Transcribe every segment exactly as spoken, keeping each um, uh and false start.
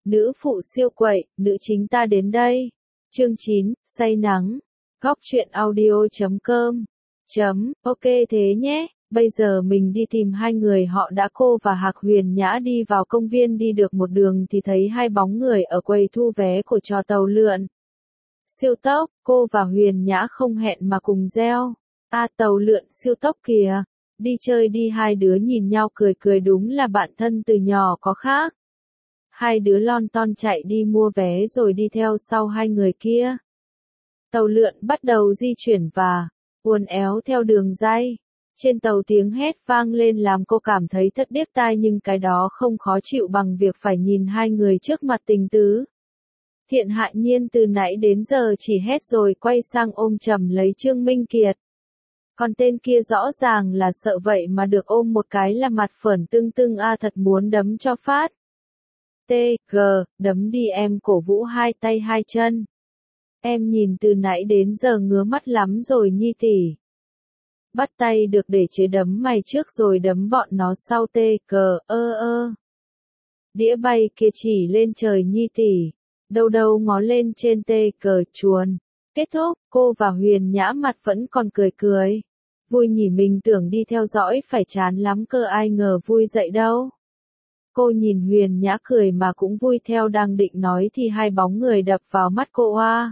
Nữ phụ siêu quậy, nữ chính ta đến đây. Chương chín, say nắng. Góc truyện audio chấm com. Chấm, ok thế nhé, bây giờ mình đi tìm hai người họ đã. Cô và Hạc Huyền Nhã đi vào công viên, đi được một đường thì thấy hai bóng người ở quầy thu vé của trò tàu lượn. Siêu tốc, cô và Huyền Nhã không hẹn mà cùng reo. À, tàu lượn siêu tốc kìa. Đi chơi đi, hai đứa nhìn nhau cười cười, đúng là bạn thân từ nhỏ có khác. Hai đứa lon ton chạy đi mua vé rồi đi theo sau hai người kia. Tàu lượn bắt đầu di chuyển và uốn éo theo đường ray. Trên tàu tiếng hét vang lên làm cô cảm thấy thất điếc tai, nhưng cái đó không khó chịu bằng việc phải nhìn hai người trước mặt tình tứ. Thiện Hại Nhiên từ nãy đến giờ chỉ hét rồi quay sang ôm chầm lấy Trương Minh Kiệt. Còn tên kia rõ ràng là sợ vậy mà được ôm một cái là mặt phởn tưng tưng, a thật muốn đấm cho phát. T, G, đấm đi em, cổ vũ hai tay hai chân. Em nhìn từ nãy đến giờ ngứa mắt lắm rồi Nhi tỷ. Bắt tay được để chế đấm mày trước rồi đấm bọn nó sau. T, G, ơ ơ. Đĩa bay kia chỉ lên trời Nhi tỷ. Đâu đâu ngó lên trên. T, G, chuồn. Kết thúc, cô và Huyền Nhã mặt vẫn còn cười cười. Vui nhỉ, mình tưởng đi theo dõi phải chán lắm cơ, ai ngờ vui dậy đâu. Cô nhìn Huyền Nhã cười mà cũng vui theo, đang định nói thì hai bóng người đập vào mắt cô. Oa.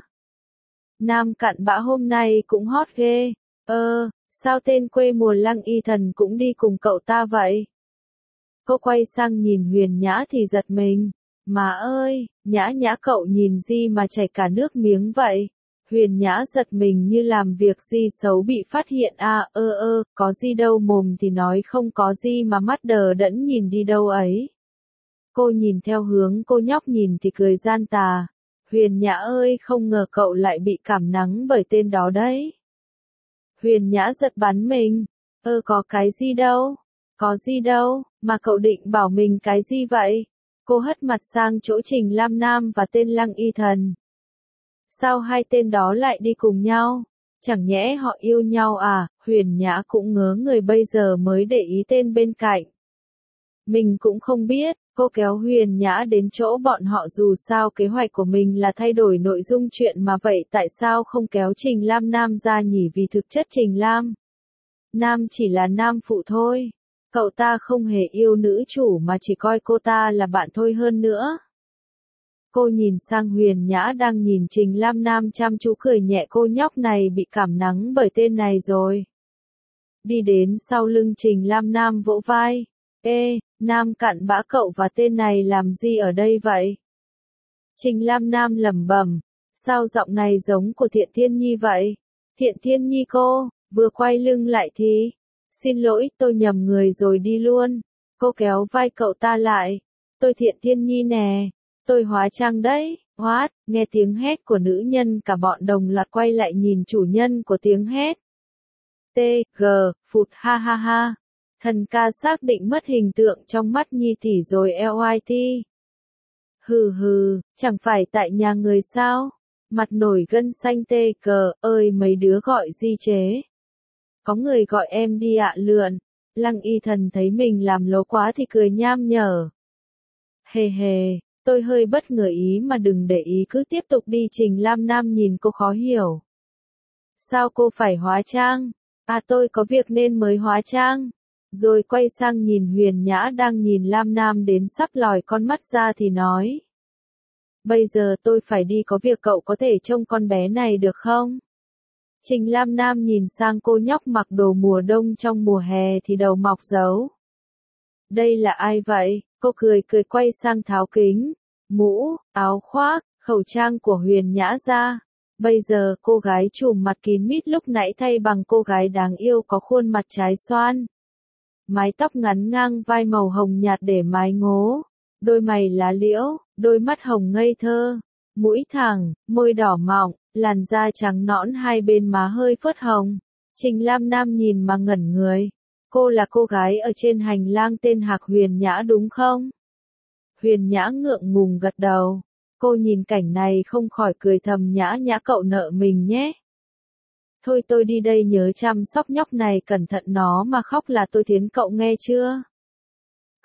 Nam cặn bã hôm nay cũng hot ghê. Ơ, sao tên quê mùa Lăng Y Thần cũng đi cùng cậu ta vậy? Cô quay sang nhìn Huyền Nhã thì giật mình. Má ơi, Nhã Nhã cậu nhìn gì mà chảy cả nước miếng vậy? Huyền Nhã giật mình như làm việc gì xấu bị phát hiện. À, ơ ơ, có gì đâu, mồm thì nói không có gì mà mắt đờ đẫn nhìn đi đâu ấy. Cô nhìn theo hướng cô nhóc nhìn thì cười gian tà. Huyền Nhã ơi, không ngờ cậu lại bị cảm nắng bởi tên đó đấy. Huyền Nhã giật bắn mình. Ơ có cái gì đâu, có gì đâu, mà cậu định bảo mình cái gì vậy? Cô hất mặt sang chỗ Trình Lam Nam và tên Lăng Y Thần. Sao hai tên đó lại đi cùng nhau? Chẳng nhẽ họ yêu nhau à? Huyền Nhã cũng ngớ người, bây giờ mới để ý tên bên cạnh. Mình cũng không biết. Cô kéo Huyền Nhã đến chỗ bọn họ, dù sao kế hoạch của mình là thay đổi nội dung chuyện mà, vậy tại sao không kéo Trình Lam Nam ra nhỉ? Vì thực chất Trình Lam Nam chỉ là nam phụ thôi. Cậu ta không hề yêu nữ chủ mà chỉ coi cô ta là bạn thôi. Hơn nữa, cô nhìn sang Huyền Nhã đang nhìn Trình Lam Nam chăm chú cười nhẹ, cô nhóc này bị cảm nắng bởi tên này rồi. Đi đến sau lưng Trình Lam Nam vỗ vai. Ê, Nam cặn bã, cậu và tên này làm gì ở đây vậy? Trình Lam Nam lẩm bẩm. Sao giọng này giống của Thiện Thiên Nhi vậy? Thiện Thiên Nhi cô, vừa quay lưng lại thì. Xin lỗi, tôi nhầm người rồi, đi luôn. Cô kéo vai cậu ta lại. Tôi Thiện Thiên Nhi nè. Tôi hóa trang đấy. What? Nghe tiếng hét của nữ nhân, cả bọn đồng loạt quay lại nhìn chủ nhân của tiếng hét. T, G, phụt, ha ha ha. Thần ca xác định mất hình tượng trong mắt Nhi tỷ rồi. Lit. Hừ hừ, chẳng phải tại nhà người sao? Mặt nổi gân xanh. T, G, ơi mấy đứa gọi gì chế? Có người gọi em đi ạ. Lượn. Lăng Y Thần thấy mình làm lố quá thì cười nham nhở. Hề hề, tôi hơi bất ngờ ý mà đừng để ý, cứ tiếp tục đi. Trình Lam Nam nhìn cô khó hiểu. Sao cô phải hóa trang? À, tôi có việc nên mới hóa trang. Rồi quay sang nhìn Huyền Nhã đang nhìn Lam Nam đến sắp lòi con mắt ra thì nói. Bây giờ tôi phải đi có việc, cậu có thể trông con bé này được không? Trình Lam Nam nhìn sang cô nhóc mặc đồ mùa đông trong mùa hè thì đầu mọc dấu. Đây là ai vậy? Cô cười cười quay sang tháo kính, mũ, áo khoác, khẩu trang của Huyền Nhã ra. Bây giờ cô gái trùm mặt kín mít lúc nãy thay bằng cô gái đáng yêu có khuôn mặt trái xoan. Mái tóc ngắn ngang vai màu hồng nhạt để mái ngố, đôi mày lá liễu, đôi mắt hồng ngây thơ, mũi thẳng, môi đỏ mọng, làn da trắng nõn, hai bên má hơi phớt hồng. Trình Lam Nam nhìn mà ngẩn người. Cô là cô gái ở trên hành lang tên Hạc Huyền Nhã đúng không? Huyền Nhã ngượng ngùng gật đầu. Cô nhìn cảnh này không khỏi cười thầm, Nhã Nhã cậu nợ mình nhé. Thôi tôi đi đây, nhớ chăm sóc nhóc này cẩn thận, nó mà khóc là tôi thiến cậu nghe chưa?